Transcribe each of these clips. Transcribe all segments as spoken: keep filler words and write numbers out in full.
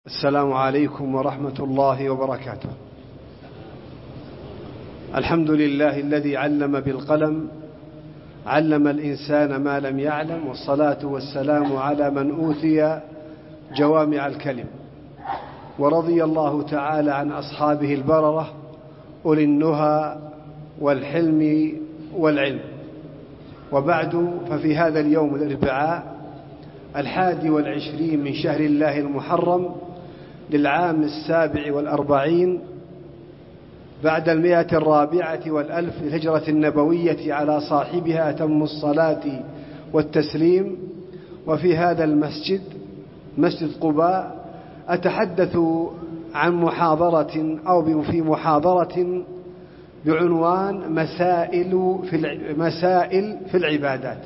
السلام عليكم ورحمة الله وبركاته. الحمد لله الذي علم بالقلم، علم الإنسان ما لم يعلم، والصلاة والسلام على من أوتي جوامع الكلم. ورضي الله تعالى عن أصحابه البررة أولي النهى والحلم والعلم. وبعد، ففي هذا اليوم الأربعاء الحادي والعشرين من شهر الله المحرم للعام السابع والأربعين بعد المئة الرابعة والألف للهجرة النبوية على صاحبها أتم الصلاة والتسليم. وفي هذا المسجد، مسجد قباء، أتحدث عن محاضرة أو في محاضرة بعنوان مسائل في مسائل في العبادات.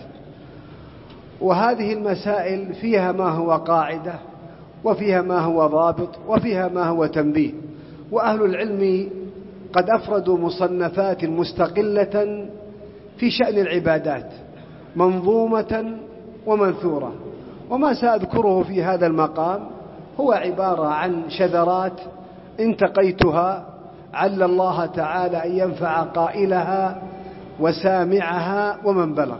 وهذه المسائل فيها ما هو قاعدة، وفيها ما هو ضابط، وفيها ما هو تنبيه. وأهل العلم قد أفردوا مصنفات مستقلة في شأن العبادات، منظومة ومنثورة. وما سأذكره في هذا المقام هو عبارة عن شذرات انتقيتها، عل الله تعالى أن ينفع قائلها وسامعها ومن بلغ.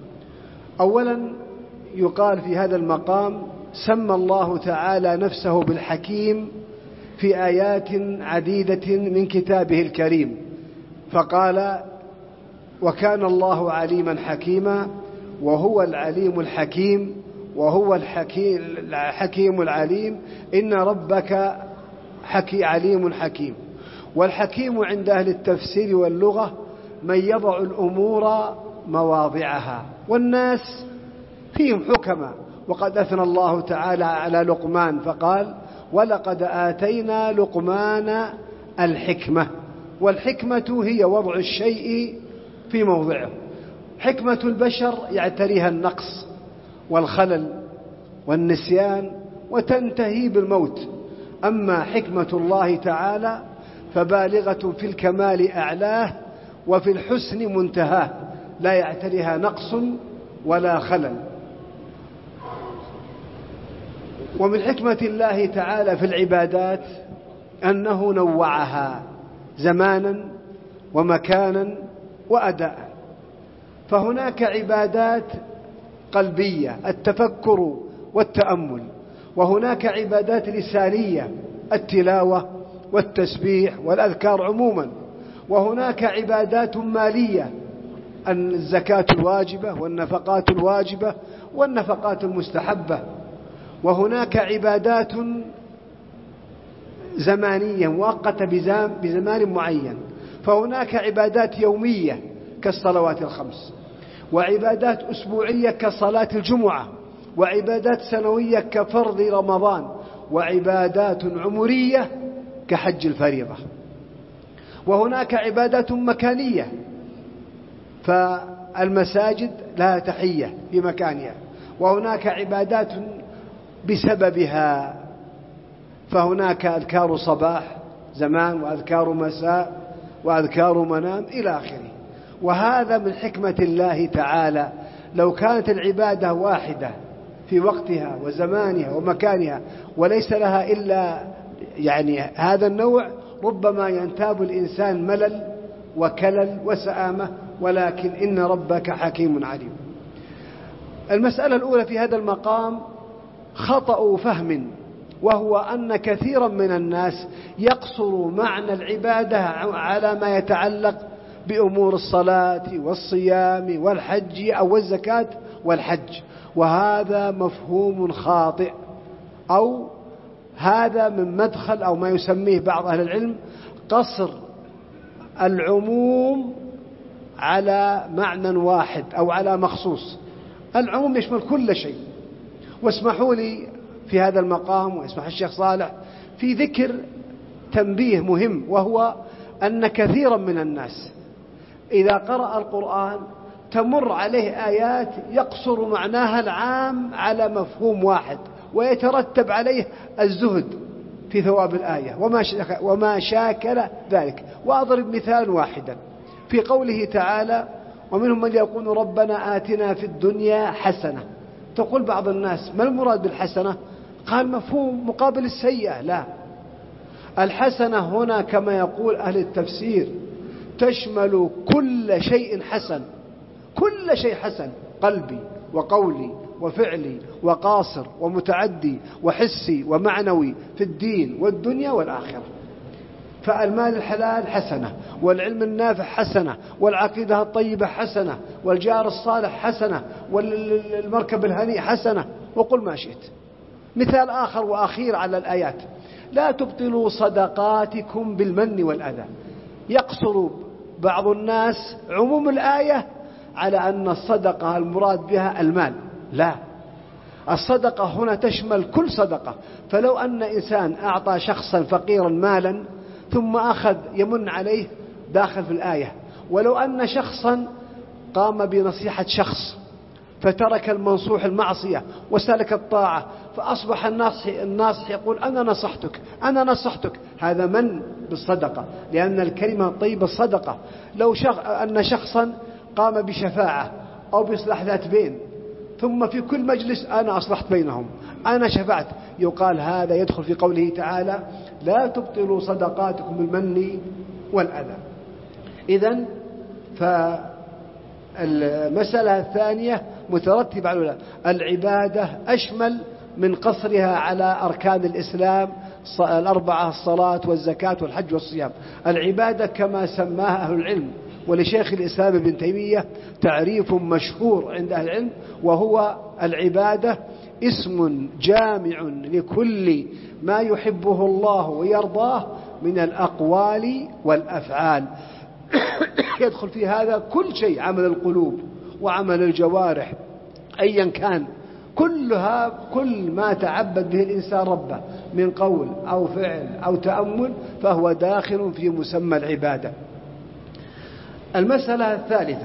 أولا، يقال في هذا المقام: سمى الله تعالى نفسه بالحكيم في آيات عديدة من كتابه الكريم، فقال: وكان الله عليما حكيما، وهو العليم الحكيم، وهو الحكيم العليم، إن ربك حكي عليم حكيم. والحكيم عند أهل التفسير واللغة من يضع الأمور مواضعها، والناس فيهم حكمة. وقد أثنى الله تعالى على لقمان فقال: ولقد آتينا لقمان الحكمة. والحكمة هي وضع الشيء في موضعه. حكمة البشر يعتريها النقص والخلل والنسيان وتنتهي بالموت. أما حكمة الله تعالى فبالغة في الكمال أعلاه، وفي الحسن منتهاه، لا يعتريها نقص ولا خلل. ومن حكمة الله تعالى في العبادات أنه نوعها زمانا ومكانا وأداء. فهناك عبادات قلبية، التفكر والتأمل، وهناك عبادات لسانية، التلاوة والتسبيح والأذكار عموما، وهناك عبادات مالية، الزكاة الواجبة والنفقات الواجبة والنفقات المستحبة، وهناك عبادات زمانية مؤقتة بزمان معين، فهناك عبادات يومية كالصلوات الخمس، وعبادات أسبوعية كصلاة الجمعة، وعبادات سنوية كفرض رمضان، وعبادات عمرية كحج الفريضة. وهناك عبادات مكانية، فالمساجد لها تحية في مكانها، وهناك عبادات بسببها، فهناك أذكار صباح زمان، وأذكار مساء، وأذكار منام إلى آخره. وهذا من حكمة الله تعالى. لو كانت العبادة واحدة في وقتها وزمانها ومكانها وليس لها إلا يعني هذا النوع، ربما ينتاب الإنسان ملل وكلل وسآمة. ولكن إن ربك حكيم عليم. المسألة الأولى في هذا المقام خطأ فهم، وهو أن كثيرا من الناس يقصر معنى العبادة على ما يتعلق بأمور الصلاة والصيام والحج أو الزكاة والحج، وهذا مفهوم خاطئ، أو هذا من مدخل أو ما يسميه بعض أهل العلم قصر العموم على معنى واحد أو على مخصوص. العموم يشمل كل شيء. واسمحوا لي في هذا المقام، واسمح الشيخ صالح في ذكر تنبيه مهم، وهو أن كثيرا من الناس إذا قرأ القرآن تمر عليه آيات يقصر معناها العام على مفهوم واحد، ويترتب عليه الزهد في ثواب الآية وما شاكل ذلك. وأضرب مثال واحدا في قوله تعالى: ومنهم من يقول ربنا آتنا في الدنيا حسنة. تقول بعض الناس: ما المراد بالحسنة؟ قال مفهوم مقابل السيئة، لا، الحسنة هنا كما يقول أهل التفسير تشمل كل شيء حسن، كل شيء حسن، قلبي وقولي وفعلي وقاصر ومتعدي وحسي ومعنوي في الدين والدنيا والآخرة. فالمال الحلال حسنة، والعلم النافع حسنة، والعقيدة الطيبة حسنة، والجار الصالح حسنة، والمركب الهنيء حسنة، وقل ما شئت. مثال آخر وأخير على الآيات: لا تبطلوا صدقاتكم بالمن والأذى. يقصر بعض الناس عموم الآية على أن الصدقة المراد بها المال، لا، الصدقة هنا تشمل كل صدقة. فلو أن إنسان أعطى شخصا فقيرا مالا ثم أخذ يمن عليه داخل في الآية. ولو أن شخصا قام بنصيحة شخص فترك المنصوح المعصية وسلك الطاعة فأصبح الناصح, الناصح يقول أنا نصحتك أنا نصحتك، هذا من بالصدقة، لأن الكلمة الطيبة الصدقة. لو شخ... أن شخصا قام بشفاعة أو بإصلاح ذات بين ثم في كل مجلس أنا أصلحت بينهم أنا شفعت، يقال هذا يدخل في قوله تعالى: لا تبطلوا صدقاتكم بالمن والأذى. إذن فالمسألة الثانية مترتبة على العبادة أشمل من قصرها على أركان الإسلام الأربعة: الصلاة والزكاة والحج والصيام. العبادة كما سماها أهل العلم، ولشيخ الإسلام ابن تيمية تعريف مشهور عند أهل العلم، وهو العبادة اسم جامع لكل ما يحبه الله ويرضاه من الأقوال والأفعال. يدخل في هذا كل شيء، عمل القلوب وعمل الجوارح أيا كان، كلها كل ما تعبد به الإنسان ربه من قول أو فعل أو تأمل فهو داخل في مسمى العبادة. المسألة الثالثة: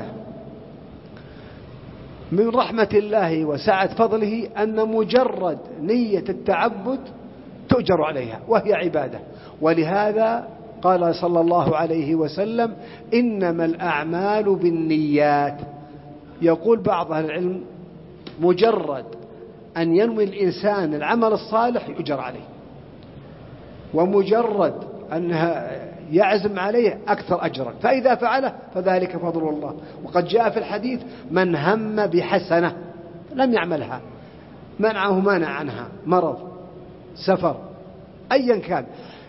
من رحمة الله وسعة فضله أن مجرد نية التعبد تؤجر عليها وهي عبادة. ولهذا قال صلى الله عليه وسلم: إنما الأعمال بالنيات. يقول بعض أهل العلم مجرد أن ينوي الإنسان العمل الصالح يؤجر عليه، ومجرد أنها يعزم عليه أكثر أجرا، فإذا فعله فذلك فضل الله. وقد جاء في الحديث: من هم بحسنة لم يعملها منعه مانع عنها، مرض، سفر، أيا كان،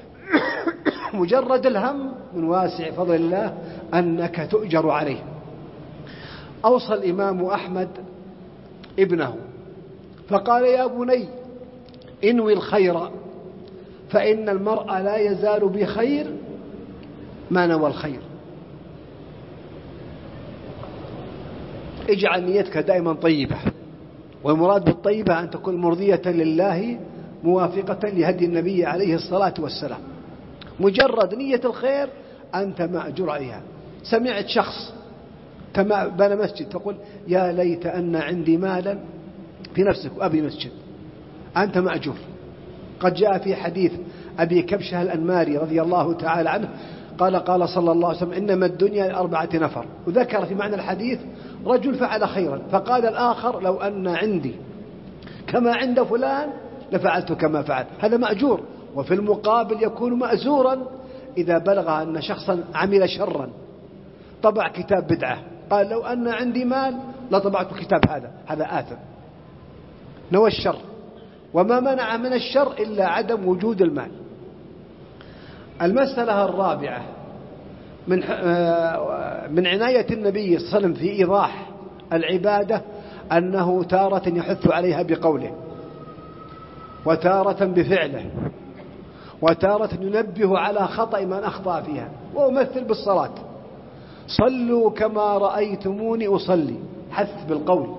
مجرد الهم من واسع فضل الله أنك تؤجر عليه. أوصى الإمام أحمد ابنه فقال: يا بني انوي الخير فإن المرء لا يزال بخير ما نوى الخير. اجعل نيتك دائما طيبة، والمراد بالطيبة أن تكون مرضية لله موافقة لهدي النبي عليه الصلاة والسلام. مجرد نية الخير أنت مأجور عليها. سمعت شخص بنى مسجد تقول: يا ليت أن عندي مالا في نفسك وأبي مسجد، أنت مأجور. قد جاء في حديث أبي كبشة الأنماري رضي الله تعالى عنه قال: قال صلى الله عليه وسلم: إنما الدنيا لأربعة نفر. وذكر في معنى الحديث رجل فعل خيرا فقال الآخر: لو أن عندي كما عند فلان لفعلت كما فعل. هذا مأجور. وفي المقابل يكون مأزورا إذا بلغ أن شخصا عمل شرا، طبع كتاب بدعة، قال: لو أن عندي مال لطبعت كتاب هذا، هذا آثم، نوى الشر. وما منع من الشر إلا عدم وجود المال. المسألة الرابعة: من من عناية النبي صلى الله عليه وسلم في إيضاح العبادة أنه تارة يحث عليها بقوله، وتارة بفعله، وتارة ينبه على خطأ من أخطأ فيها. وأمثل بالصلاة: صلوا كما رأيتموني أصلي، حث بالقول.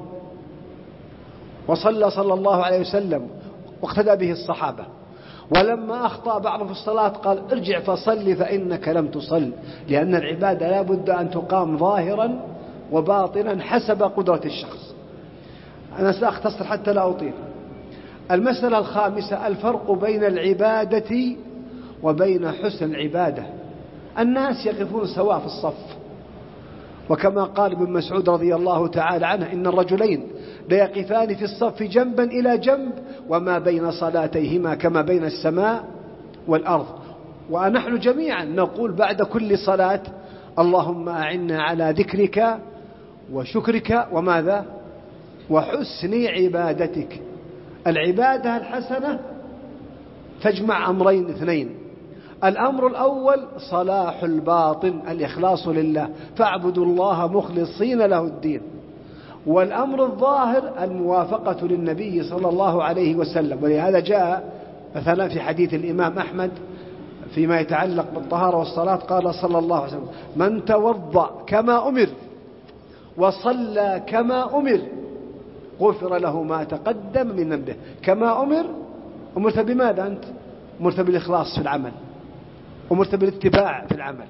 وصلى صلى الله عليه وسلم واقتدى به الصحابة. ولما أخطأ بعض في الصلاة قال: ارجع فصل فإنك لم تصل، لأن العبادة لا بد أن تقام ظاهرا وباطنا حسب قدرة الشخص. أنا سأختصر حتى لا أطيل. المسألة الخامسة: الفرق بين العبادة وبين حسن العبادة. الناس يقفون سواء في الصف، وكما قال ابن مسعود رضي الله تعالى عنه: إن الرجلين ليقفان في الصف جنبا إلى جنب وما بين صلاتيهما كما بين السماء والأرض. ونحن جميعا نقول بعد كل صلاة اللهم أعنا على ذكرك وشكرك وماذا وحسن عبادتك. العبادة الحسنة تجمع أمرين اثنين: الأمر الأول صلاح الباطن، الإخلاص لله، فاعبدوا الله مخلصين له الدين. والأمر الظاهر الموافقة للنبي صلى الله عليه وسلم. ولهذا جاء مثلا في حديث الإمام أحمد فيما يتعلق بالطهارة والصلاة قال صلى الله عليه وسلم: من توضأ كما أمر وصلى كما أمر غفر له ما تقدم من ذنبه. كما أمر، أمرت بماذا أنت؟ أمرت بالإخلاص في العمل، أمرت بالاتباع في العمل.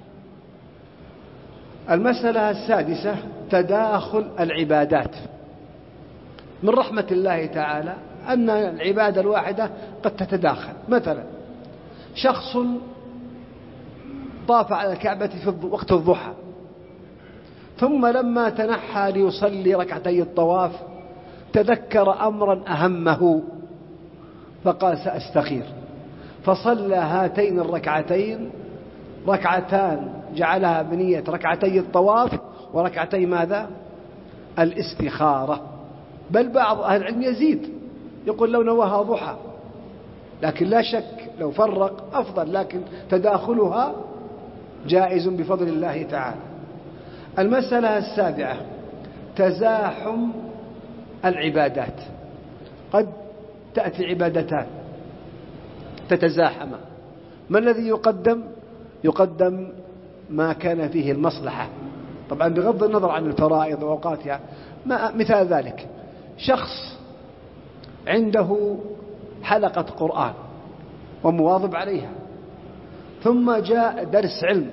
المسألة السادسة تداخل العبادات. من رحمة الله تعالى أن العبادة الواحدة قد تتداخل. مثلا شخص طاف على الكعبة في وقت الضحى، ثم لما تنحى ليصلي ركعتي الطواف تذكر أمرا أهمه فقال سأستخير، فصلى هاتين الركعتين ركعتان جعلها بنية ركعتي الطواف وركعتي ماذا؟ الاستخارة. بل بعض أهل العلم يزيد يقول لو نواها ضحى، لكن لا شك لو فرق أفضل، لكن تداخلها جائز بفضل الله تعالى. المسألة السابعة تزاحم العبادات. قد تأتي عبادتان تتزاحم، ما الذي يقدم؟ يقدم ما كان فيه المصلحة، طبعا بغض النظر عن الفرائض وأوقاتها. مثال ذلك شخص عنده حلقة قرآن ومواظب عليها، ثم جاء درس علم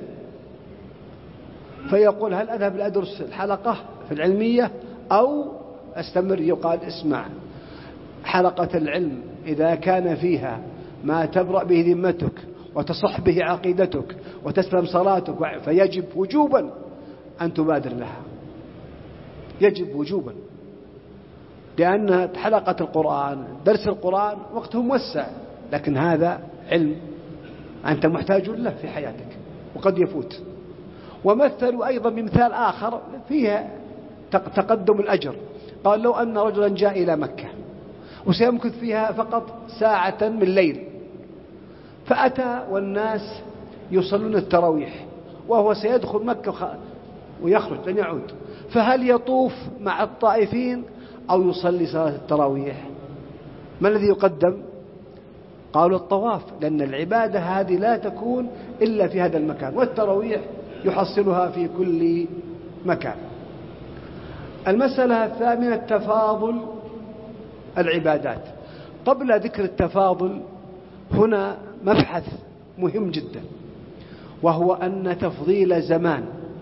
فيقول هل أذهب لأدرس الحلقة في العلمية أو أستمر؟ يقال اسمع، حلقة العلم إذا كان فيها ما تبرأ به ذمتك وتصح به عقيدتك وتسلم صلاتك فيجب وجوبا أن تبادر لها، يجب وجوبا، لأن حلقة القرآن درس القرآن وقته موسع، لكن هذا علم أنت محتاج له في حياتك وقد يفوت. ومثلوا أيضا بمثال آخر فيها تقدم الأجر. قال لو أن رجلا جاء إلى مكة وسيمكث فيها فقط ساعة من الليل، فأتى والناس يصلون التراويح وهو سيدخل مكة ويخرج لن يعود، فهل يطوف مع الطائفين أو يصلي صلاة التراويح؟ ما الذي يقدم؟ قالوا الطواف، لأن العبادة هذه لا تكون إلا في هذا المكان، والتراويح يحصلها في كل مكان. المسألة الثامنة تفاضل العبادات. قبل ذكر التفاضل هنا مبحث مهم جدا، وهو أن تفضيل زمان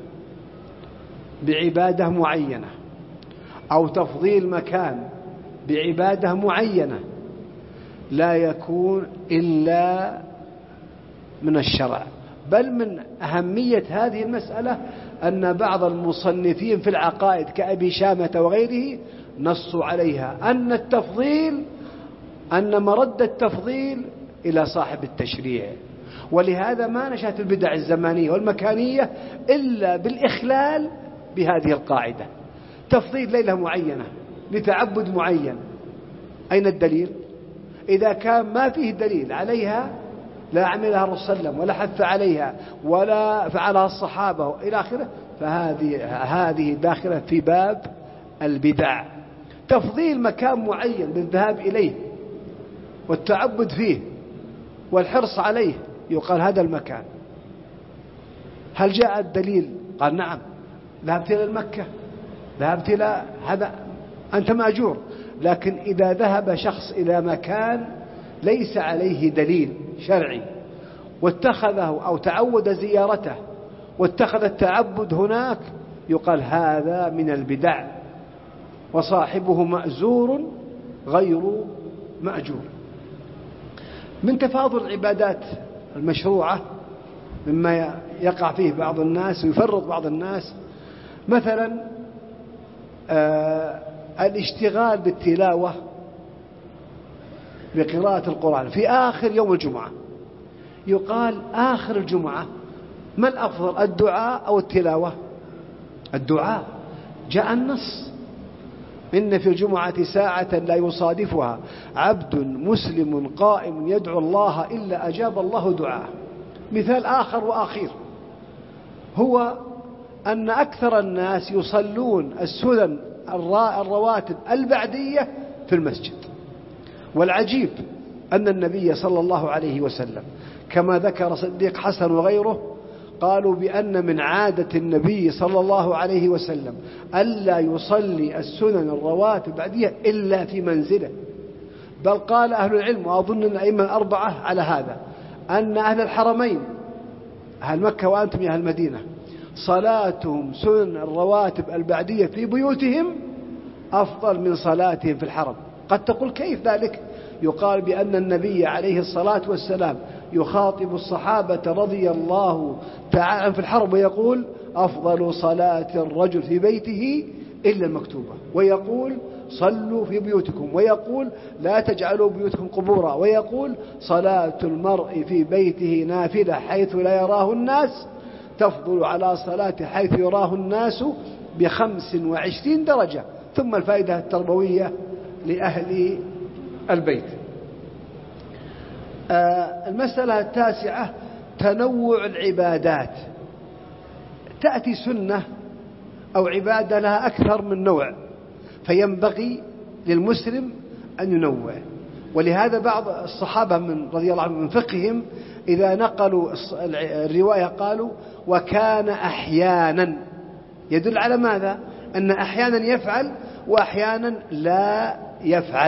بعبادة معينة أو تفضيل مكان بعبادة معينة لا يكون إلا من الشرع. بل من أهمية هذه المسألة أن بعض المصنفين في العقائد كأبي شامة وغيره نصوا عليها أن التفضيل أن مرد التفضيل إلى صاحب التشريع. ولهذا ما نشأت البدع الزمانية والمكانية إلا بالإخلال بهذه القاعدة، تفضيل ليلة معينة لتعبد معين. أين الدليل؟ إذا كان ما فيه دليل عليها لا عملها الرسول صلى الله عليه وسلم ولا حث عليها ولا فعلها الصحابة إلى آخره، فهذه هذه داخلة في باب البدع. تفضيل مكان معين بالذهاب إليه والتعبد فيه والحرص عليه يقال هذا المكان. هل جاء الدليل؟ قال نعم، ذهبت إلى مكة، ذهبت إلى هذا، أنت مأجور. لكن إذا ذهب شخص إلى مكان ليس عليه دليل شرعي واتخذه أو تعود زيارته واتخذ التعبد هناك يقال هذا من البدع، وصاحبه مأزور غير مأجور. من تفاضل العبادات المشروعة مما يقع فيه بعض الناس ويفرط بعض الناس مثلا آه الاشتغال بالتلاوة بقراءة القرآن في آخر يوم الجمعة. يقال آخر الجمعة ما الأفضل، الدعاء أو التلاوة؟ الدعاء. جاء النص: إن في الجمعة ساعة لا يصادفها عبد مسلم قائم يدعو الله إلا أجاب الله دعاءه. مثال آخر وأخير هو أن أكثر الناس يصلون السنن الرواتب البعدية في المسجد. والعجيب أن النبي صلى الله عليه وسلم كما ذكر صديق حسن وغيره قالوا بأن من عادة النبي صلى الله عليه وسلم ألا يصلي السنن الرواتب البعدية إلا في منزله. بل قال أهل العلم، وأظن الأئمة الأربعة على هذا، أن أهل الحرمين أهل مكة وأنتم يا أهل المدينة صلاتهم سنن الرواتب البعدية في بيوتهم أفضل من صلاتهم في الحرم. قد تقول كيف ذلك؟ يقال بأن النبي عليه الصلاة والسلام يخاطب الصحابة رضي الله تعالى في الحرم ويقول: أفضل صلاة الرجل في بيته إلا المكتوبة، ويقول: صلوا في بيوتكم، ويقول: لا تجعلوا بيوتكم قبورا، ويقول: صلاة المرء في بيته نافلة حيث لا يراه الناس تفضل على صلاة حيث يراه الناس بخمس وعشرين درجة. ثم الفائدة التربوية لأهل البيت. آه المسألة التاسعة: تنوع العبادات. تأتي سنة أو عبادة لها أكثر من نوع، فينبغي للمسلم أن ينوع. ولهذا بعض الصحابة من رضي الله عنهم من فقههم إذا نقلوا الرواية قالوا: وكان أحيانا، يدل على ماذا؟ أن أحيانا يفعل وأحيانا لا يفعل.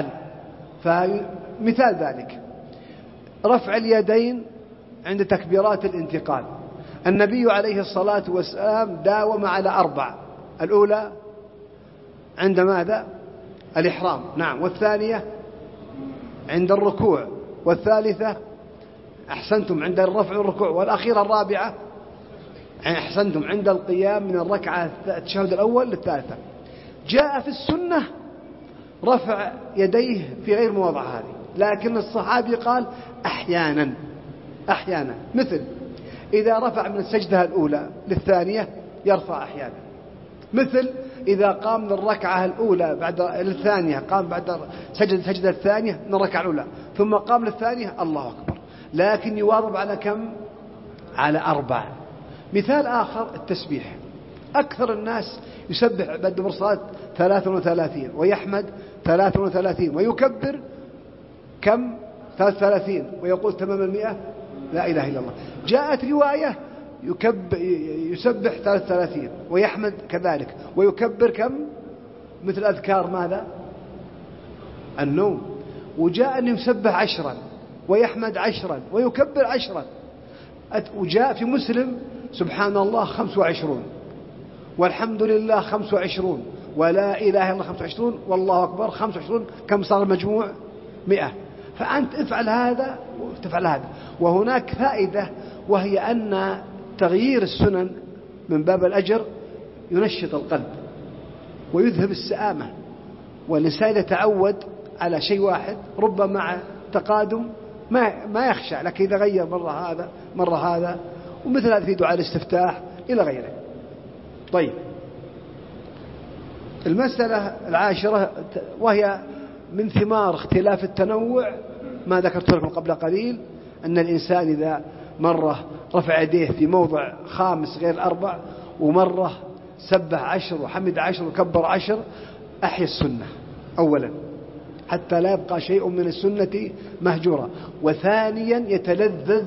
فمثال ذلك رفع اليدين عند تكبيرات الانتقال. النبي عليه الصلاة والسلام داوم على أربع: الأولى عند ماذا؟ الإحرام، نعم، والثانية عند الركوع، والثالثة أحسنتم عند الرفع والركوع، والأخيرة الرابعة أحسنتم عند القيام من الركعة التشهد الأول للثالثة. جاء في السنة رفع يديه في غير مواضع هذه، لكن الصحابي قال أحيانا أحيانا مثل إذا رفع من السجدة الأولى للثانية يرفع أحيانا، مثل إذا قام من الركعة الأولى بعد الثانية قام بعد سجد السجدة الثانية من الركعة الأولى ثم قام للثانية الله أكبر، لكن يواظب على كم؟ على أربع. مثال آخر التسبيح. أكثر الناس يسبح بعد الصلاة ثلاثة وثلاثين ويحمد ثلاثة وثلاثين ويكبر كم؟ ثلاثة وثلاثين ويقول تمام المئة لا إله إلا الله. جاءت رواية يكب يسبح ثلاثة وثلاثين ويحمد كذلك ويكبر كم؟ مثل أذكار ماذا؟ النوم. وجاء أن يسبح عشرا ويحمد عشرا ويكبر عشرا. وجاء في مسلم سبحان الله خمس وعشرون والحمد لله خمس وعشرون ولا إله إلا الله خمس وعشرون والله أكبر خمس وعشرون. كم صار المجموع؟ مئة. فأنت افعل هذا وتفعل هذا. وهناك فائدة وهي أن تغيير السنن من باب الأجر ينشط القلب ويذهب السآمة، والإنسان يتعود على شيء واحد ربما مع تقادم ما ما يخشى، لكن إذا غير مرة هذا مرة هذا، ومثل هذا في دعاء الاستفتاح إلى غيره. طيب، المسألة العاشرة وهي من ثمار اختلاف التنوع ما ذكرت لكم قبل قليل، أن الإنسان إذا مرة رفع يديه في موضع خامس غير الأربع، ومرة سبح عشر وحمد عشر وكبر عشر، أحيا السنة أولا حتى لا يبقى شيء من السنة مهجورا، وثانيا يتلذذ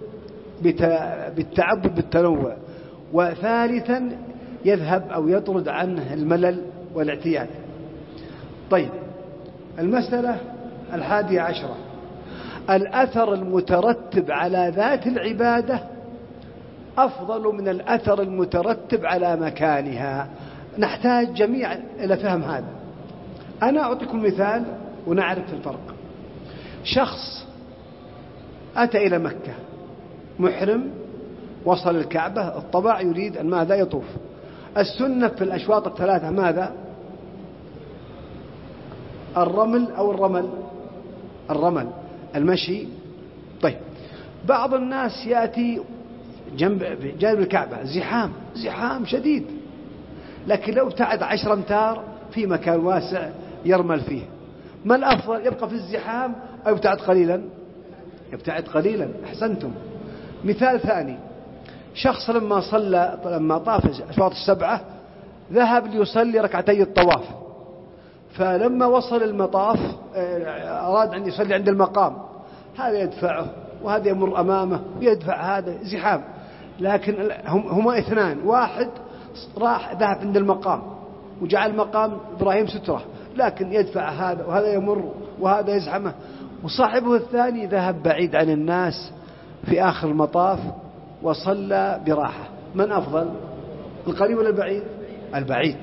بالتعبد بالتنوع، وثالثا يذهب أو يطرد عنه الملل والاعتياد. طيب، المسألة الحادية عشرة: الأثر المترتب على ذات العبادة أفضل من الأثر المترتب على مكانها. نحتاج جميعا إلى فهم هذا. أنا أعطيكم مثال ونعرف الفرق. شخص أتى إلى مكة محرم، وصل الكعبة، الطبع يريد أن ماذا؟ يطوف. السنة في الأشواط الثلاثة ماذا؟ الرمل أو الرمل؟ الرمل المشي. طيب بعض الناس يأتي جنب جانب الكعبة زحام زحام شديد، لكن لو ابتعد عشر أمتار في مكان واسع يرمل فيه، ما الأفضل يبقى في الزحام أو يبتعد قليلا؟ يبتعد قليلا. أحسنتم. مثال ثاني، شخص لما صلى لما طاف الأشواط السبعة ذهب ليصلي ركعتي الطواف، فلما وصل المطاف أراد أن يصلي عند المقام، هذا يدفعه وهذا يمر أمامه ويدفع هذا زحام، لكن هما اثنان، واحد راح ذهب عند المقام وجعل مقام إبراهيم سترة، لكن يدفع هذا وهذا يمر وهذا يزحمه، وصاحبه الثاني ذهب بعيد عن الناس في آخر المطاف وصلى براحة. من أفضل، القريب ولا البعيد؟ البعيد.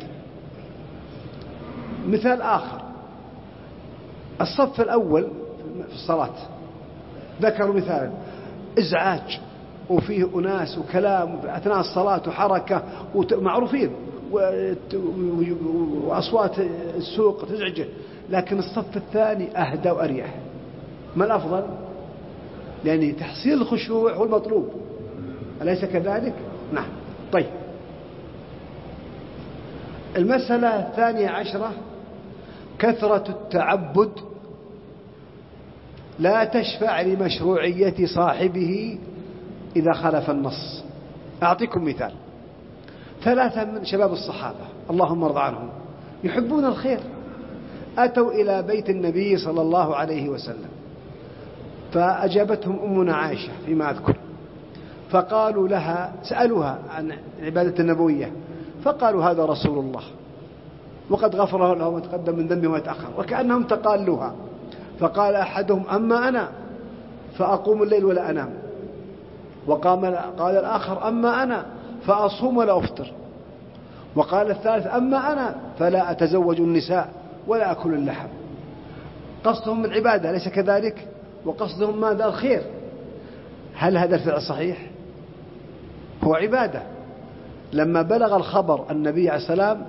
مثال آخر، الصف الأول في الصلاة ذكروا مثالا إزعاج وفيه أناس وكلام أثناء الصلاة وحركة ومعروفين وأصوات السوق تزعجه، لكن الصف الثاني أهدى وأريح. ما الأفضل؟ يعني تحصيل الخشوع هو المطلوب، أليس كذلك؟ نعم. طيب المسألة الثانية عشرة، كثرة التعبد لا تشفع لمشروعية صاحبه إذا خالف النص. أعطيكم مثال، ثلاثة من شباب الصحابة اللهم ارض عنهم يحبون الخير، أتوا إلى بيت النبي صلى الله عليه وسلم، فأجابتهم أمنا عائشة فيما أذكر، فقالوا لها سألوها عن العبادة النبوية، فقالوا هذا رسول الله وقد غفر له ما تقدم من ذنبه وما تأخر، وكأنهم تقالوها. فقال أحدهم أما أنا فأقوم الليل ولا أنام، وقام قال الآخر أما أنا فأصوم ولا أفطر، وقال الثالث أما أنا فلا أتزوج النساء ولا أكل اللحم. قصدهم العبادة ليس كذلك، وقصدهم ماذا؟ الخير. هل هذا الفعل صحيح؟ هو عبادة. لما بلغ الخبر النبي عليه السلام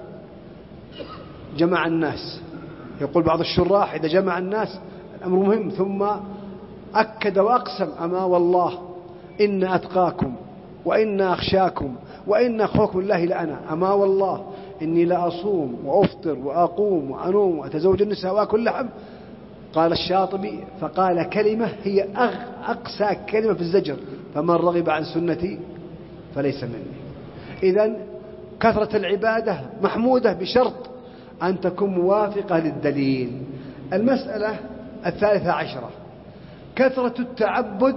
جمع الناس، يقول بعض الشراح إذا جمع الناس الأمر مهم، ثم أكد وأقسم أما والله إن أتقاكم وإن أخشاكم وإن أخوكم الله لأنا، أما والله إني لأصوم وأفطر وأقوم وأنوم وأتزوج النساء وأكل لحم. قال الشاطبي فقال كلمة هي أقسى كلمة في الزجر، فمن رغب عن سنتي فليس مني. إذن كثرة العبادة محمودة بشرط أن تكون موافقة للدليل. المسألة الثالثة عشرة، كثرة التعبد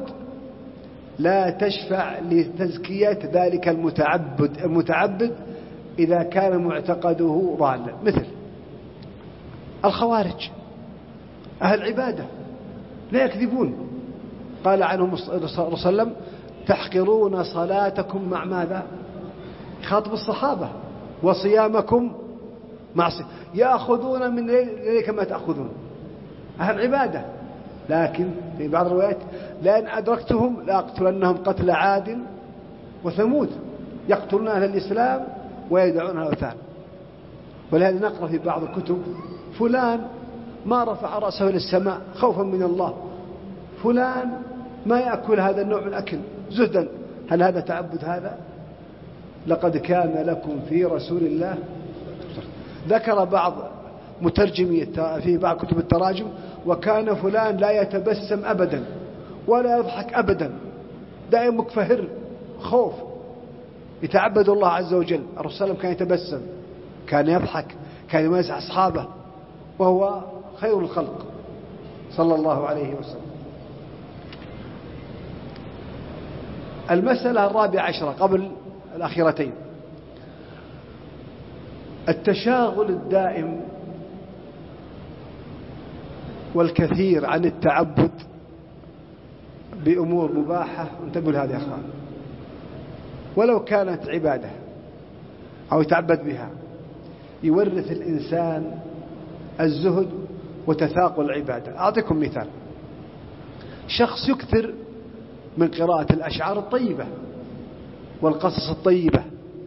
لا تشفع لتزكية ذلك المتعبد المتعبد إذا كان معتقده ضالا، مثل الخوارج أهل عبادة لا يكذبون، قال عنهم صلى الله عليه وسلم تحقرون صلاتكم مع ماذا؟ خاطب الصحابة، وصيامكم مع صيام، يأخذون من ليل كما تأخذون، أهل عبادة. لكن في بعض الروايات لأن أدركتهم لأقتلنهم قتل عاد وثمود، يقتلون أهل الإسلام ويدعون الأوثان. ولهذا نقرأ في بعض الكتب فلان ما رفع رأسه إلى السماء خوفا من الله، فلان ما يأكل هذا النوع من الأكل زهدا. هل هذا تعبد؟ هذا لقد كان لكم في رسول الله. ذكر بعض مترجمي في بعض كتب التراجم وكان فلان لا يتبسم أبدا ولا يضحك أبدا، دائما مكفهر خوف، يتعبد الله عز وجل. الرسول صلى الله عليه وسلم كان يتبسم، كان يضحك، كان يمازح أصحابه، وهو خير الخلق صلى الله عليه وسلم. المسألة الرابعة عشرة قبل الأخيرتين، التشاغل الدائم والكثير عن التعبد بأمور مباحة. انتبهوا لهذا يا أخوان، ولو كانت عبادة أو يتعبد بها، يورث الإنسان الزهد وتثاقل العبادة. أعطيكم مثال، شخص يكثر من قراءة الأشعار الطيبة والقصص الطيبة،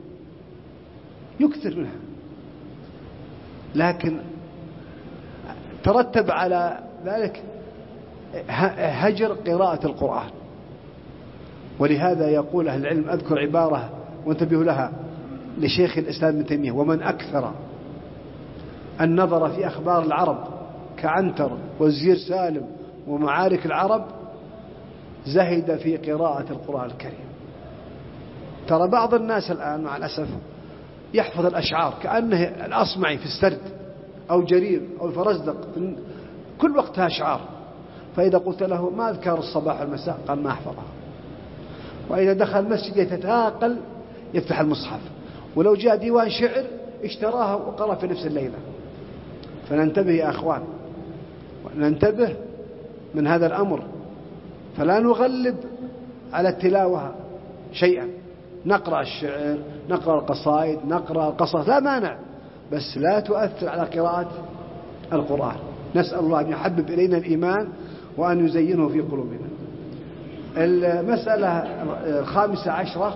يكثر منها، لكن ترتب على ذلك هجر قراءة القرآن. ولهذا يقول أهل العلم، أذكر عبارة وانتبهوا لها لشيخ الإسلام ابن تيمية: ومن أكثر النظر في أخبار العرب كعنتر والزير سالم ومعارك العرب زهد في قراءة القرآن الكريم. ترى بعض الناس الآن مع الأسف يحفظ الأشعار كأنه الأصمعي في السرد أو جرير أو الفرزدق، كل وقتها أشعار. فإذا قلت له ما أذكار الصباح والمساء قال ما أحفظها. وإذا دخل المسجد يتثاقل يفتح المصحف، ولو جاء ديوان شعر اشتراها وقرأ في نفس الليلة. فننتبه يا أخوان، ننتبه من هذا الأمر، فلا نغلب على التلاوة شيئا. نقرأ الشعر، نقرأ القصائد، نقرأ القصص، لا مانع، بس لا تؤثر على قراءة القرآن. نسأل الله أن يحبب إلينا الإيمان وأن يزينه في قلوبنا. المسألة الخامسة عشرة،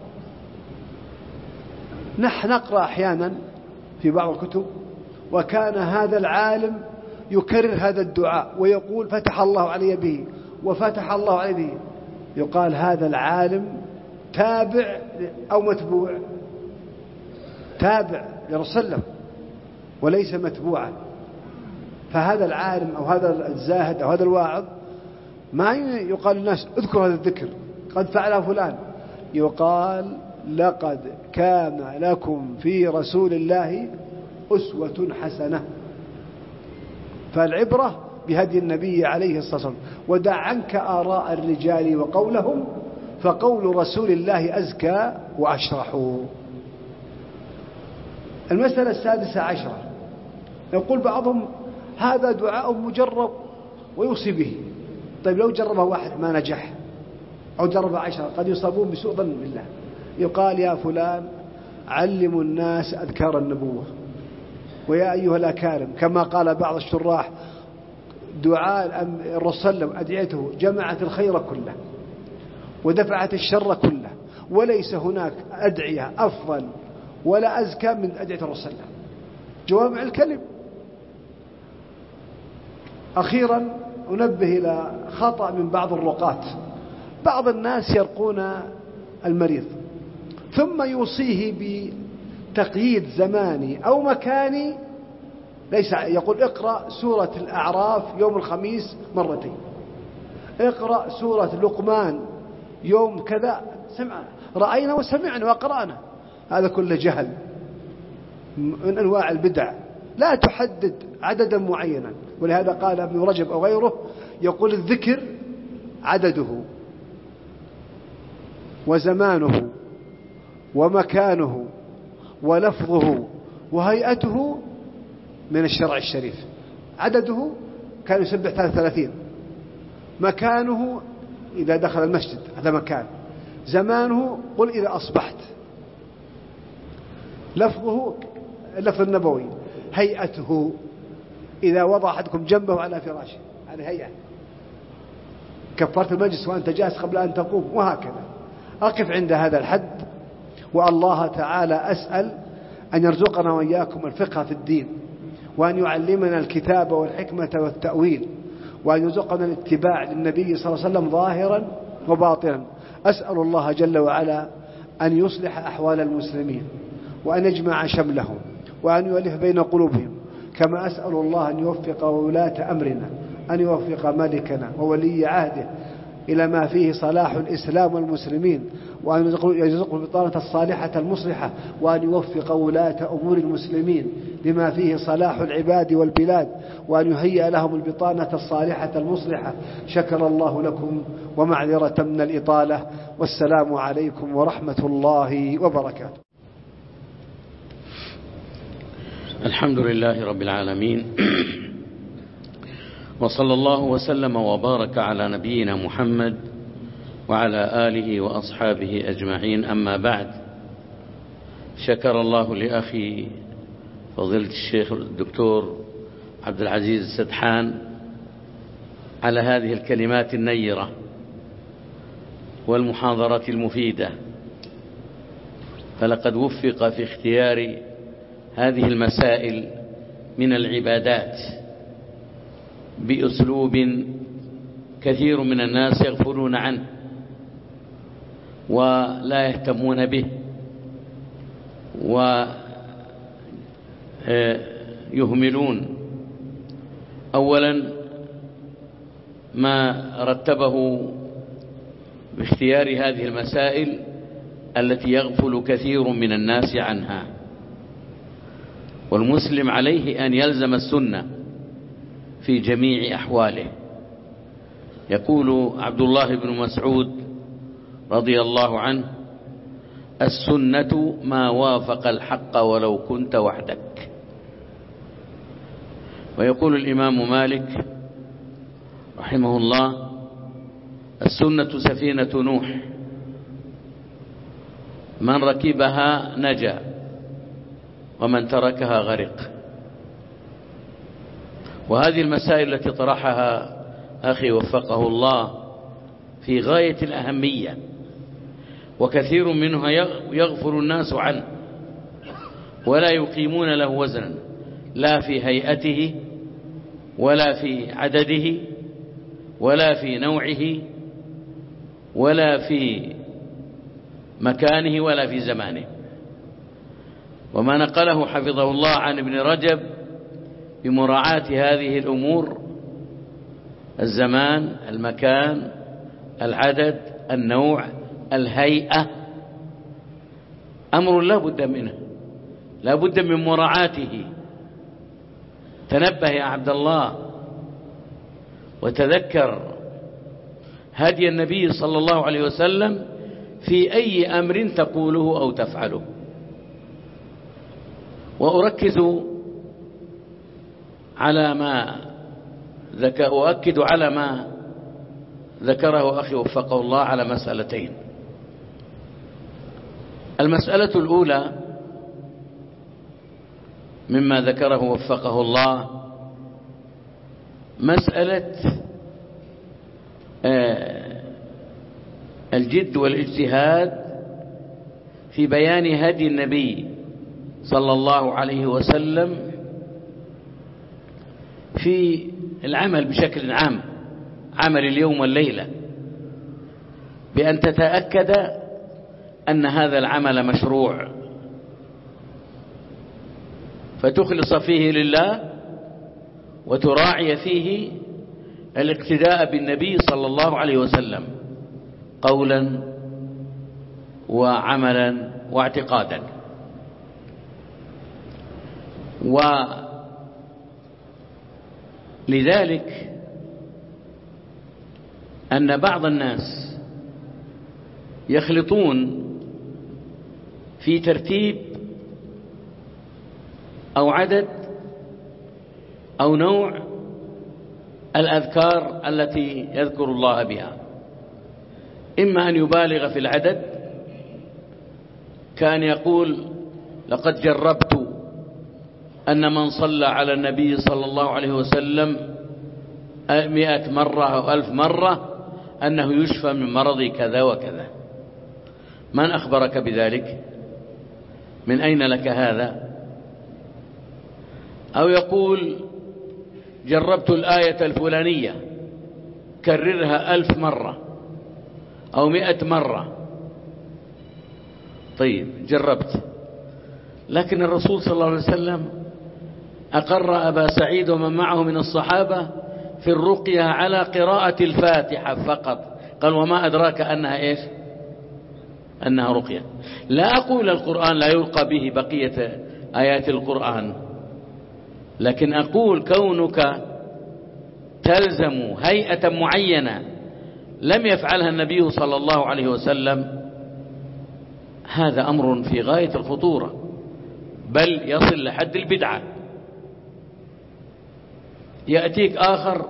نحن نقرأ أحيانا في بعض الكتب وكان هذا العالم يكرر هذا الدعاء ويقول فتح الله علي به وفتح الله علي به. يقال هذا العالم تابع أو متبوع؟ تابع لرسول الله وليس متبوعا. فهذا العالم أو هذا الزاهد أو هذا الواعظ ما يقال للناس اذكر هذا الذكر قد فعله فلان، يقال لقد كان لكم في رسول الله أسوة حسنة. فالعبرة بهدي النبي عليه الصلاة والسلام. ودع عنك آراء الرجال وقولهم فقول رسول الله أزكى وأشرح. المسألة السادسة عشرة، يقول بعضهم هذا دعاء مجرب ويوصي به. طيب لو جربه واحد ما نجح أو جربه عشرة قد يصابون بسوء ظن بالله. يقال يا فلان علموا الناس أذكار النبوة، ويا أيها الأكارم، كما قال بعض الشراح دعاء الرسول أدعيته جمعت الخير كله ودفعت الشر كله، وليس هناك أدعية أفضل ولا أزكى من أدعية الرسول. جوامع الكلم. أخيرا أنبه إلى خطأ من بعض الرقاة. بعض الناس يرقون المريض ثم يوصيه بتقييد زماني أو مكاني، ليس يقول اقرأ سورة الأعراف يوم الخميس مرتين، اقرأ سورة لقمان يوم كذا، سمعنا رأينا وسمعنا وقرأنا. هذا كله جهل من أنواع البدع. لا تحدد عددا معينا. ولهذا قال ابن رجب أو غيره يقول الذكر عدده وزمانه ومكانه ولفظه وهيئته من الشرع الشريف. عدده كان يسبح ثلاثة وثلاثين، مكانه إذا دخل المسجد هذا مكان، زمانه قل إذا أصبحت، لفظه اللفظ النبوي، هيئته إذا وضع أحدكم جنبه على فراشه، هذه هيئة، كفارة المجلس وأنت جالس قبل أن تقوم، وهكذا. أقف عند هذا الحد، والله تعالى أسأل أن يرزقنا وإياكم الفقه في الدين، وأن يعلمنا الكتاب والحكمة والتأويل، وأن يرزقنا الاتباع للنبي صلى الله عليه وسلم ظاهرا وباطنا. أسأل الله جل وعلا أن يصلح أحوال المسلمين وأن يجمع شملهم وأن يؤلف بين قلوبهم، كما أسأل الله أن يوفق ولاة أمرنا، أن يوفق ملكنا وولي عهده إلى ما فيه صلاح الإسلام والمسلمين، وأن يرزقه البطانة الصالحة المصلحة، وأن يوفق ولاة أمور المسلمين لما فيه صلاح العباد والبلاد، وأن يهيئ لهم البطانة الصالحة المصلحة. شكر الله لكم ومعذرة من الإطالة، والسلام عليكم ورحمة الله وبركاته. الحمد لله رب العالمين، وصلى الله وسلم وبارك على نبينا محمد وعلى آله وأصحابه أجمعين. أما بعد، شكر الله لأخي فضيلة الشيخ الدكتور عبد العزيز السدحان على هذه الكلمات النيرة والمحاضرة المفيدة، فلقد وفق في اختيار هذه المسائل من العبادات بأسلوب كثير من الناس يغفلون عنه ولا يهتمون به ويهملون أولا ما رتبه باختيار هذه المسائل التي يغفل كثير من الناس عنها. والمسلم عليه أن يلزم السنة في جميع أحواله. يقول عبد الله بن مسعود رضي الله عنه: السنة ما وافق الحق ولو كنت وحدك. ويقول الإمام مالك رحمه الله: السنة سفينة نوح، من ركبها نجا ومن تركها غرق. وهذه المسائل التي طرحها أخي وفقه الله في غاية الأهمية، وكثير منها يغفل الناس عنه ولا يقيمون له وزنا، لا في هيئته ولا في عدده ولا في نوعه ولا في مكانه ولا في زمانه. وما نقله حفظه الله عن ابن رجب بمراعاة هذه الأمور: الزمان، المكان، العدد، النوع، الهيئة، أمر لا بد منه، لا بد من مراعاته. تنبه يا عبد الله وتذكر هدي النبي صلى الله عليه وسلم في أي أمر تقوله أو تفعله. وأركز على ما ذكر أؤكد على ما ذكره أخي وفقه الله على مسألتين. المسألة الأولى مما ذكره وفقه الله مسألة الجد والاجتهاد في بيان هدي النبي صلى الله عليه وسلم في العمل بشكل عام، عمل اليوم والليلة، بأن تتأكد أن هذا العمل مشروع، فتخلص فيه لله وتراعي فيه الاقتداء بالنبي صلى الله عليه وسلم قولا وعملا واعتقادا. ولذلك أن بعض الناس يخلطون في ترتيب أو عدد أو نوع الأذكار التي يذكر الله بها، إما أن يبالغ في العدد، كان يقول: لقد جربت أن من صلى على النبي صلى الله عليه وسلم مئة مرة أو ألف مرة أنه يشفى من مرض كذا وكذا. من أخبرك بذلك؟ من أين لك هذا؟ أو يقول: جربت الآية الفلانية، كررها ألف مرة أو مئة مرة. طيب جربت، لكن الرسول صلى الله عليه وسلم أقر أبا سعيد ومن معه من الصحابة في الرقية على قراءة الفاتحة فقط. قال: وما أدراك أنها إيش؟ أنها رقية. لا أقول القرآن لا يلقى به بقية آيات القرآن، لكن أقول كونك تلزم هيئة معينة لم يفعلها النبي صلى الله عليه وسلم، هذا أمر في غاية الخطورة، بل يصل لحد البدعة. يأتيك آخر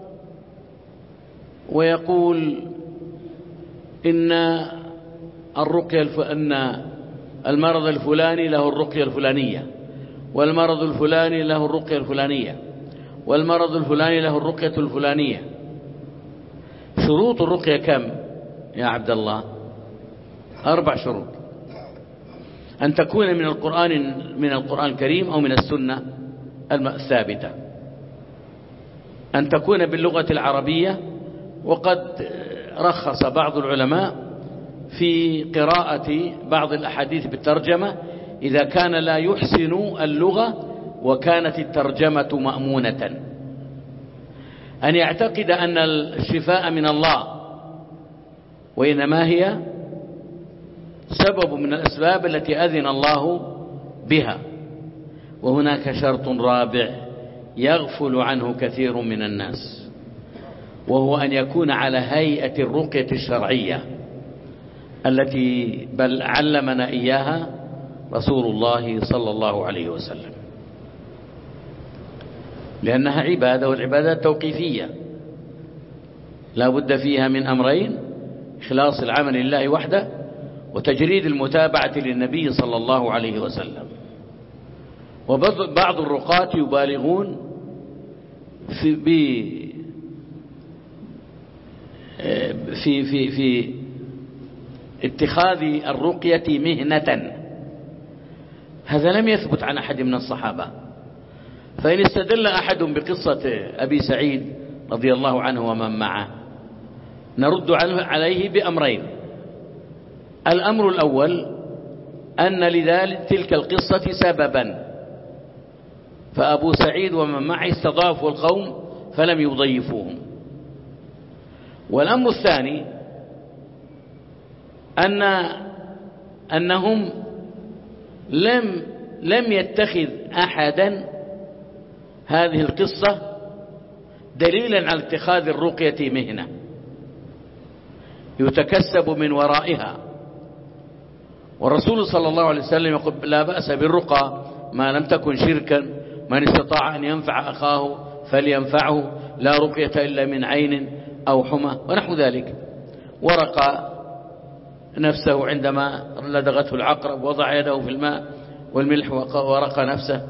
ويقول إن الرقية الف... أن المرض الفلاني له الرقية الفلانية، والمرض الفلاني له الرقية الفلانية، والمرض الفلاني له الرقية الفلانية. شروط الرقية كم يا عبد الله؟ أربع شروط: أن تكون من القرآن من القرآن الكريم أو من السنة الثابتة، أن تكون باللغة العربية وقد رخص بعض العلماء في قراءة بعض الأحاديث بالترجمة إذا كان لا يحسن اللغة وكانت الترجمة مأمونة، أن يعتقد أن الشفاء من الله، وإنما هي سبب من الأسباب التي أذن الله بها. وهناك شرط رابع يغفل عنه كثير من الناس، وهو أن يكون على هيئة الرقية الشرعية التي بل علمنا إياها رسول الله صلى الله عليه وسلم، لأنها عبادة، والعبادات توقيفية لا بد فيها من أمرين: إخلاص العمل لله وحده، وتجريد المتابعة للنبي صلى الله عليه وسلم. وبعض الرقاة يبالغون في في في في اتخاذ الرقية مهنة، هذا لم يثبت عن أحد من الصحابة. فإن استدل أحد بقصة أبي سعيد رضي الله عنه ومن معه نرد عليه بأمرين: الأمر الأول أن لذلك تلك القصة سببا، فأبو سعيد ومن معه استضافوا القوم فلم يضيفوهم. والأمر الثاني أن أنهم لم لم يتخذ أحدا هذه القصة دليلا على اتخاذ الرقية مهنة يتكسب من ورائها. والرسول صلى الله عليه وسلم يقول: لا بأس بالرقى ما لم تكن شركا، من استطاع أن ينفع أخاه فلينفعه، لا رقية إلا من عين أو حمى ونحو ذلك. ورقى نفسه عندما لدغته العقرب، وضع يده في الماء والملح ورقى نفسه.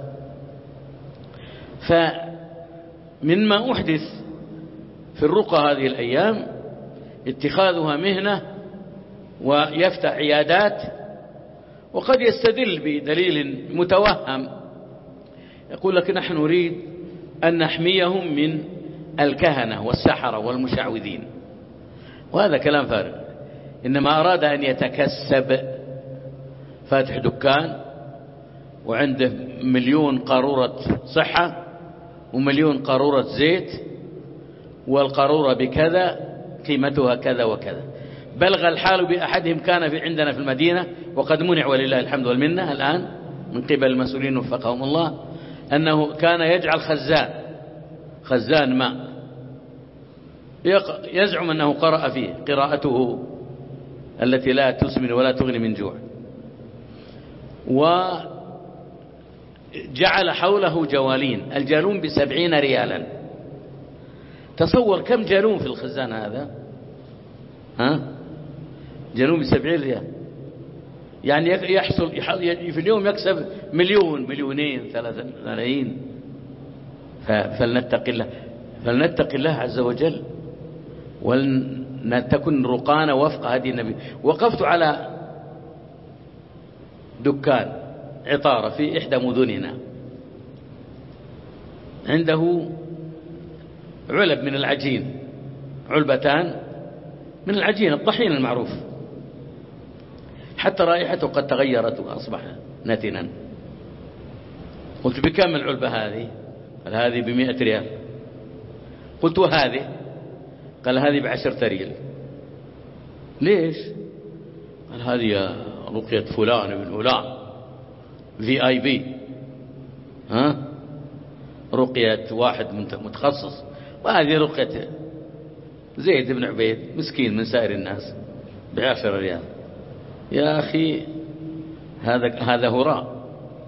فمما أحدث في الرقى هذه الأيام اتخاذها مهنة، ويفتح عيادات، وقد يستدل بدليل متوهم يقول لك: نحن نريد أن نحميهم من الكهنة والسحرة والمشعوذين، وهذا كلام فارغ. إنما أراد أن يتكسب، فاتح دكان وعنده مليون قارورة صحة ومليون قارورة زيت، والقارورة بكذا قيمتها كذا وكذا. بلغ الحال بأحدهم كان في عندنا في المدينة، وقد منع ولله الحمد والمنة الآن من قبل المسؤولين وفقهم الله، أنه كان يجعل خزان خزان ماء يزعم أنه قرأ فيه قراءته التي لا تسمن ولا تغني من جوع، وجعل حوله جوالين، الجالون بسبعين ريالا. تصور كم جالون في الخزان هذا؟ ها؟ جالون بسبعين ريال، يعني يحصل في اليوم يكسب مليون مليونين ثلاثة ملايين. فلنتق الله فلنتق الله عز وجل، ولنتكن رقانا وفق هدي النبي. وقفت على دكان عطارة في إحدى مدننا، عنده علب من العجين، علبتان من العجين الطحين المعروف، حتى رائحته قد تغيرت وأصبح نتنا. قلت: بكم العلبة هذه؟ قال: هذه بمئة ريال. قلت: وهذه؟ قال: هذه بعشرة ريال. ليش؟ قال: هذه رقية فلان بن فلان في آي بي، ها، رقية واحد متخصص، وهذه رقية زيد بن عبيد مسكين من سائر الناس بعشرة ريال. يا أخي هذا هذا هراء.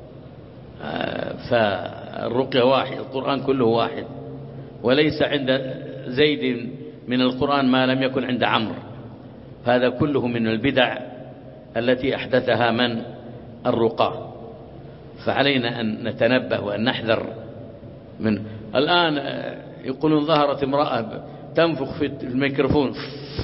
فالرقية واحد، القرآن كله واحد، وليس عند زيد من القرآن ما لم يكن عند عمرو. هذا كله من البدع التي أحدثها من الرقاة. فعلينا أن نتنبه وأن نحذر من. الآن يقولون ظهرت امرأة تنفخ في الميكروفون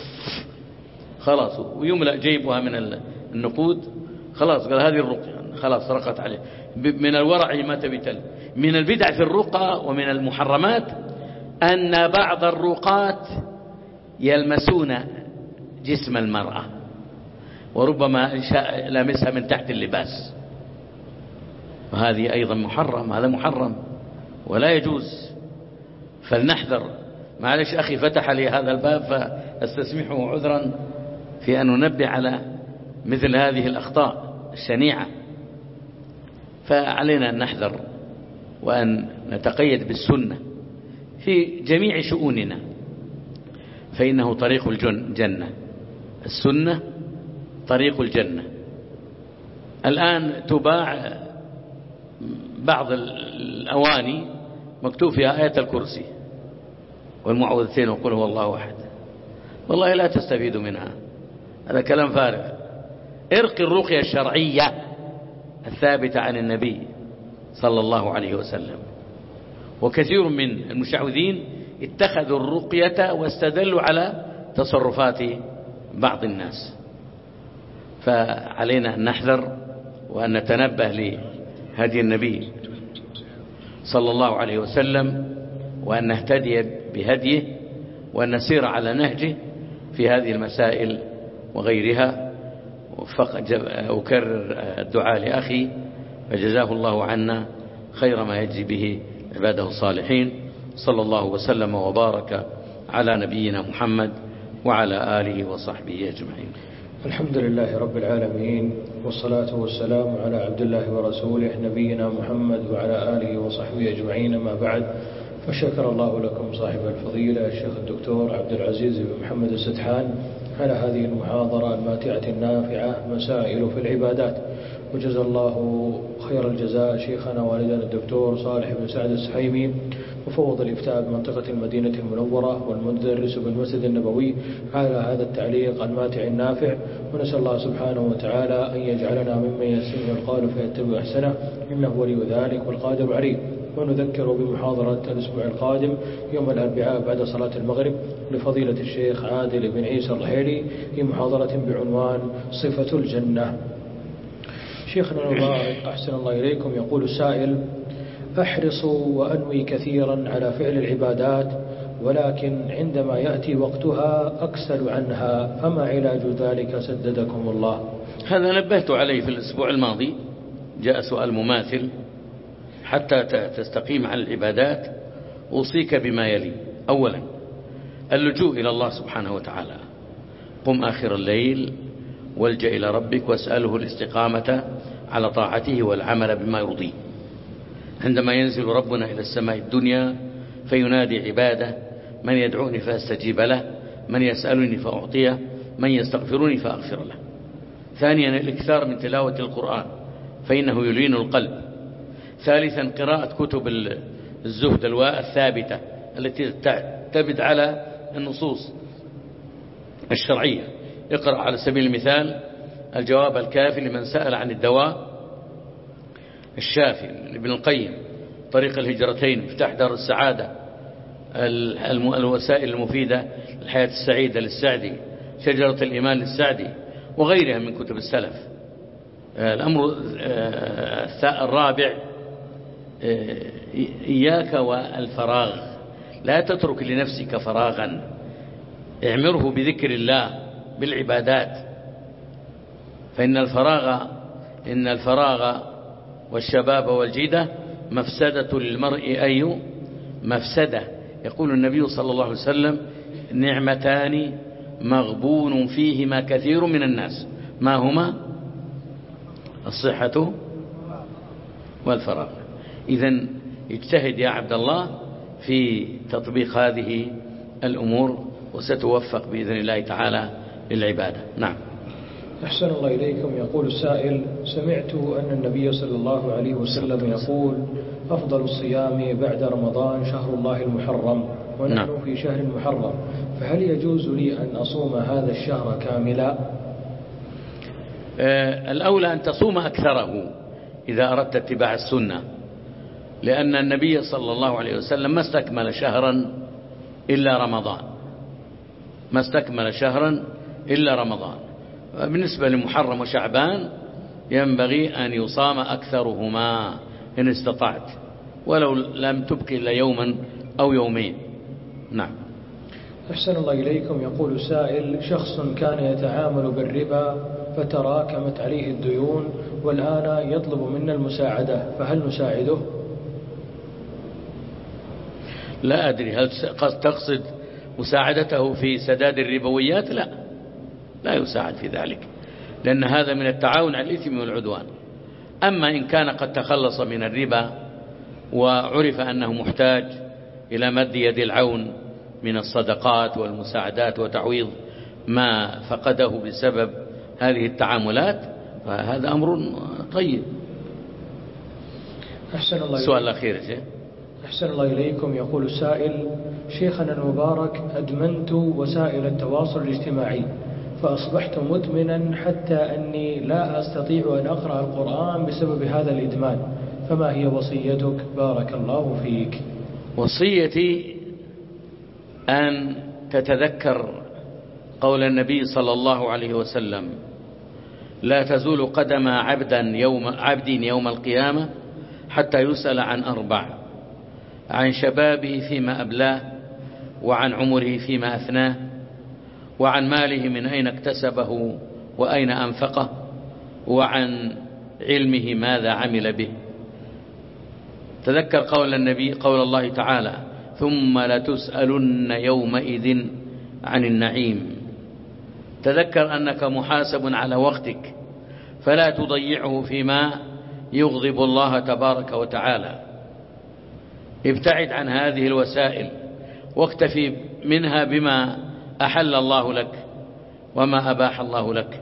خلاص ويملأ جيبها من النقود، خلاص قال هذه الرقية، خلاص رقت عليه. من الورع ما تبتل. من البدع في الرقى ومن المحرمات أن بعض الرقاة يلمسون جسم المرأة، وربما إن شاء لامسها من تحت اللباس، وهذه أيضا محرم، هذا محرم ولا يجوز. فلنحذر. معلش أخي فتح لي هذا الباب فاستسمحه عذرا في أن ننبه على مثل هذه الأخطاء الشنيعة. فعلينا أن نحذر وأن نتقيد بالسنة في جميع شؤوننا، فإنه طريق الجنة. السنة طريق الجنة. الآن تباع بعض الأواني مكتوب فيها آية الكرسي والمعوذتين وقل هو الله أحد، والله لا تستفيد منها، هذا كلام فارغ. ارق الرقية الشرعية الثابتة عن النبي صلى الله عليه وسلم. وكثير من المشعوذين اتخذوا الرقية واستدلوا على تصرفات بعض الناس. فعلينا أن نحذر وأن نتنبه لهدي النبي صلى الله عليه وسلم، وأن نهتدي بهديه، وأن نسير على نهجه في هذه المسائل وغيرها. أكرر الدعاء لأخي فجزاه الله عنا خير ما يجزي به عباده الصالحين. صلى الله وسلم وبارك على نبينا محمد وعلى آله وصحبه أجمعين. الحمد لله رب العالمين، والصلاة والسلام على عبد الله ورسوله نبينا محمد وعلى آله وصحبه أجمعين. ما بعد، فشكر الله لكم صاحب الفضيلة الشيخ الدكتور عبد العزيز بن محمد السدحان على هذه المحاضرة الماتعة النافعة مسائل في العبادات، وجزا الله خير الجزاء شيخنا والدنا الدكتور صالح بن سعد السحيمي مفوض الإفتاء بمنطقة المدينة المنورة والمدرس بالمسجد النبوي على هذا التعليق الماتع النافع. ونسأل الله سبحانه وتعالى أن يجعلنا ممن يستمع القول فيتبع أحسنه، إنه ولي ذلك والقادر عليه. ونذكر بمحاضرة الأسبوع القادم يوم الأربعاء بعد صلاة المغرب لفضيلة الشيخ عادل بن عيسى الرحيلي في محاضرة بعنوان صفة الجنة. شيخنا المبارك أحسن الله إليكم، يقول السائل: أحرص وأنوي كثيرا على فعل العبادات، ولكن عندما يأتي وقتها أكسل عنها، فما علاج ذلك سددكم الله؟ هذا نبهت عليه في الأسبوع الماضي، جاء سؤال مماثل. حتى تستقيم على العبادات أوصيك بما يلي: أولا اللجوء إلى الله سبحانه وتعالى، قم آخر الليل والجأ إلى ربك واسأله الاستقامة على طاعته والعمل بما يرضيه. عندما ينزل ربنا إلى السماء الدنيا فينادي عباده: من يدعوني فأستجيب له، من يسألني فأعطيه، من يستغفرني فأغفر له. ثانيا الإكثار من تلاوة القرآن فإنه يلين القلب. ثالثا قراءة كتب الزهد الثابتة التي تعتمد على النصوص الشرعية. اقرأ على سبيل المثال الجواب الكافي لمن سأل عن الدواء الشافي لابن القيم، طريق الهجرتين، مفتاح دار السعادة، الوسائل المفيدة للحياة السعيدة للسعدي، شجرة الإيمان للسعدي، وغيرها من كتب السلف. الأمر الرابع إياك والفراغ، لا تترك لنفسك فراغا، اعمره بذكر الله بالعبادات، فإن الفراغ إن الفراغ والشباب والجدة مفسدة للمرء أي مفسدة. يقول النبي صلى الله عليه وسلم: نعمتان مغبون فيهما كثير من الناس، ما هما؟ الصحة والفراغ. إذن اجتهد يا عبد الله في تطبيق هذه الأمور وستوفق بإذن الله تعالى للعبادة. نعم. أحسن الله إليكم. يقول السائل: سمعت أن النبي صلى الله عليه وسلم يقول: أفضل الصيام بعد رمضان شهر الله المحرم، ونحن نعم. في شهر المحرم، فهل يجوز لي أن أصوم هذا الشهر كاملا؟ آه الأولى أن تصوم أكثره إذا أردت اتباع السنة، لأن النبي صلى الله عليه وسلم ما استكمل شهرا إلا رمضان، ما استكمل شهرا إلا رمضان. بالنسبة لمحرم وشعبان ينبغي أن يصام أكثرهما إن استطعت، ولو لم تبقي إلا يوما أو يومين. نعم. أحسن الله إليكم. يقول سائل: شخص كان يتعامل بالربا فتراكمت عليه الديون والآن يطلب منا المساعدة، فهل نساعده؟ لا أدري، هل تقصد مساعدته في سداد الربويات؟ لا، لا يساعد في ذلك، لأن هذا من التعاون على الإثم والعدوان. أما إن كان قد تخلص من الربا وعرف أنه محتاج إلى مد يد العون من الصدقات والمساعدات وتعويض ما فقده بسبب هذه التعاملات، فهذا أمر طيب. أحسن الله السؤال الأخير. أحسن الله إليكم. يقول السائل: شيخنا المبارك، أدمنت وسائل التواصل الاجتماعي فأصبحت مدمنا حتى أني لا أستطيع أن أقرأ القرآن بسبب هذا الإدمان، فما هي وصيتك؟ بارك الله فيك. وصيتي أن تتذكر قول النبي صلى الله عليه وسلم: لا تزول قدم عبدا يوم عبد يوم القيامة حتى يسأل عن أربع: عن شبابه فيما أبلاه، وعن عمره فيما أفناه، وعن ماله من أين اكتسبه وأين أنفقه، وعن علمه ماذا عمل به. تذكر قول النبي قول الله تعالى: ثم لتسألن يومئذ عن النعيم. تذكر أنك محاسب على وقتك، فلا تضيعه فيما يغضب الله تبارك وتعالى. ابتعد عن هذه الوسائل واكتفي منها بما أحل الله لك وما أباح الله لك.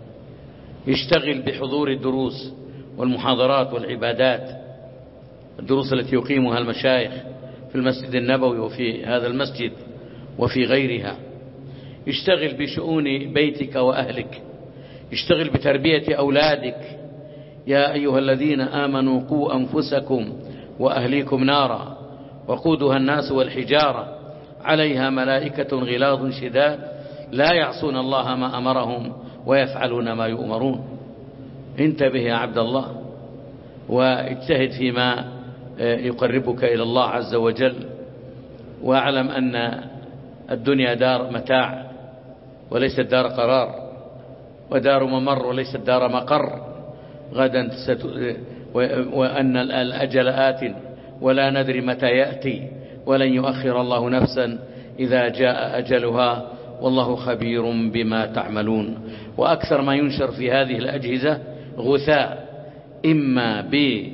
اشتغل بحضور الدروس والمحاضرات والعبادات، الدروس التي يقيمها المشايخ في المسجد النبوي وفي هذا المسجد وفي غيرها. اشتغل بشؤون بيتك وأهلك، اشتغل بتربية أولادك. يا أيها الذين آمنوا قوا أنفسكم وأهليكم نارا وقودها الناس والحجارة عليها ملائكة غلاظ شداد لا يعصون الله ما أمرهم ويفعلون ما يؤمرون. انتبه يا عبد الله، واجتهد فيما يقربك إلى الله عز وجل، واعلم أن الدنيا دار متاع وليست دار قرار، ودار ممر وليست دار مقر. غدا ست... وأن الأجل آت ولا ندري متى يأتي، ولن يؤخر الله نفسا إذا جاء أجلها، والله خبير بما تعملون. وأكثر ما ينشر في هذه الأجهزة غثاء، إما ب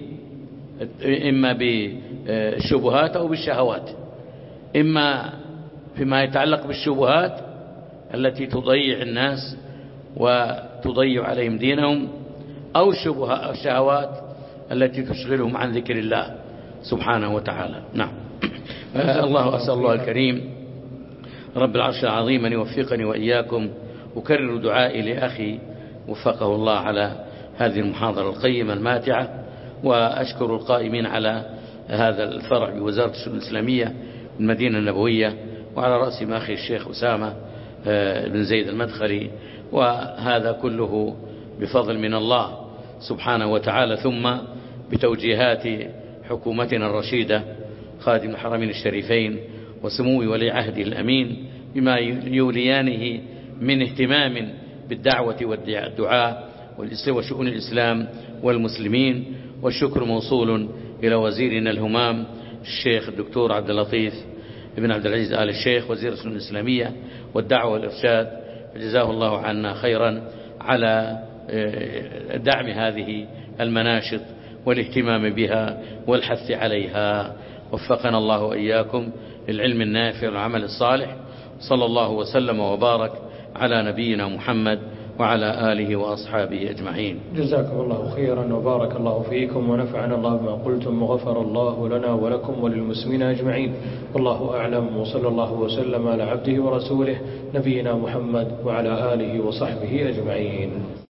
إما بالشبهات أو بالشهوات، إما فيما يتعلق بالشبهات التي تضيع الناس وتضيع عليهم دينهم، أو الشهوات التي تشغلهم عن ذكر الله سبحانه وتعالى. نعم. الله أسأل الله الكريم رب العرش العظيم أن يوفقني وإياكم. أكرر دعائي لأخي وفقه الله على هذه المحاضرة القيمة الماتعة، وأشكر القائمين على هذا الفرع بوزارة الشؤون الإسلامية المدينة النبوية، وعلى رأسهم أخي الشيخ أسامة بن زيد المدخلي، وهذا كله بفضل من الله سبحانه وتعالى، ثم بتوجيهات حكومتنا الرشيدة خادم الحرمين الشريفين وسمو ولي عهده الأمين بما يوليانه من اهتمام بالدعوة والدعاء وشؤون الإسلام والمسلمين. والشكر موصول إلى وزيرنا الهمام الشيخ الدكتور عبد اللطيف بن عبد العزيز آل الشيخ وزير الشؤون الإسلامية والدعوة والإرشاد، جزاه الله عنا خيرا على دعم هذه المناشط والاهتمام بها والحث عليها. وفقنا الله وإياكم للعلم النافع والعمل الصالح. صلى الله وسلم وبارك على نبينا محمد وعلى آله وأصحابه أجمعين. جزاكم الله خيرا وبارك الله فيكم، ونفعنا الله بما قلتم، وغفر الله لنا ولكم وللمسلمين أجمعين. والله أعلم، وصلى الله وسلم على عبده ورسوله نبينا محمد وعلى آله وصحبه أجمعين.